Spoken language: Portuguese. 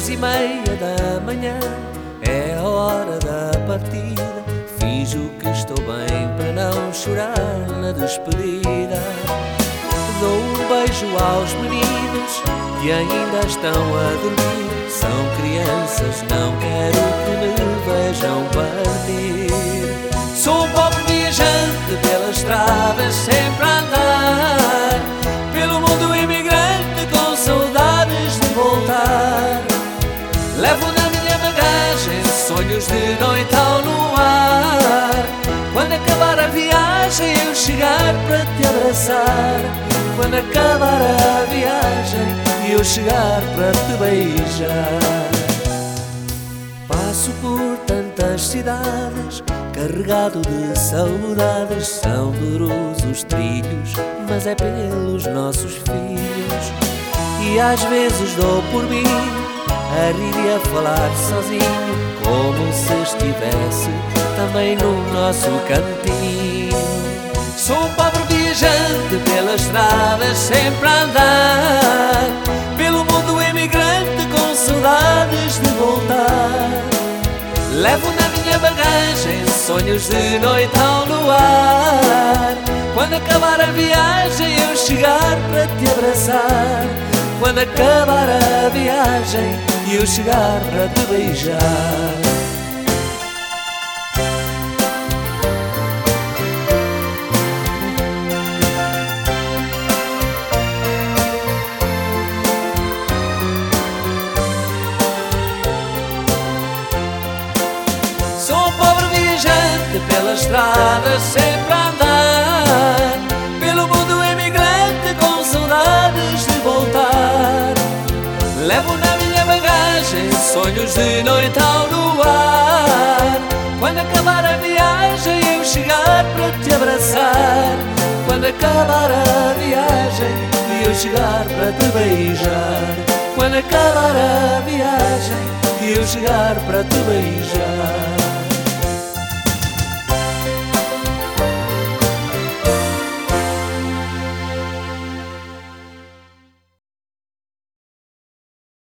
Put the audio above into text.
10:30 da manhã, é a hora da partida. Finjo que estou bem para não chorar na despedida. Dou um beijo aos meninos que ainda estão a dormir. São crianças, não quero que me vejam partir. Sou um pobre viajante pelas estradas, sempre a andar pelo mundo imigrante, com saudades de voltar. Levo na minha bagagem sonhos de noite ao luar. Quando acabar a viagem eu chegar para te abraçar. Quando acabar a viagem e eu chegar para te beijar. Passo por tantas cidades, carregado de saudades. São duros os trilhos, mas é pelos nossos filhos. E às vezes dou por mim a rir e a falar sozinho, como se estivesse também no nosso cantinho. Sou um pobre viajante pelas estradas, sempre a andar pelo mundo imigrante, com saudades de voltar. Levo na minha bagagem sonhos de noite ao luar. Quando acabar a viagem eu chegar para te abraçar. Quando acabar a viagem e eu chegar para te beijar. Sou um pobre viajante pelas estradas, sempre a andar pelo mundo imigrante, com saudades de voltar. Levo na minha bagagem sonhos de noite ao luar. Quando acabar a viagem eu chegar para te abraçar. Quando acabar a viagem e eu chegar para te beijar. Quando acabar a viagem e eu chegar para te beijar.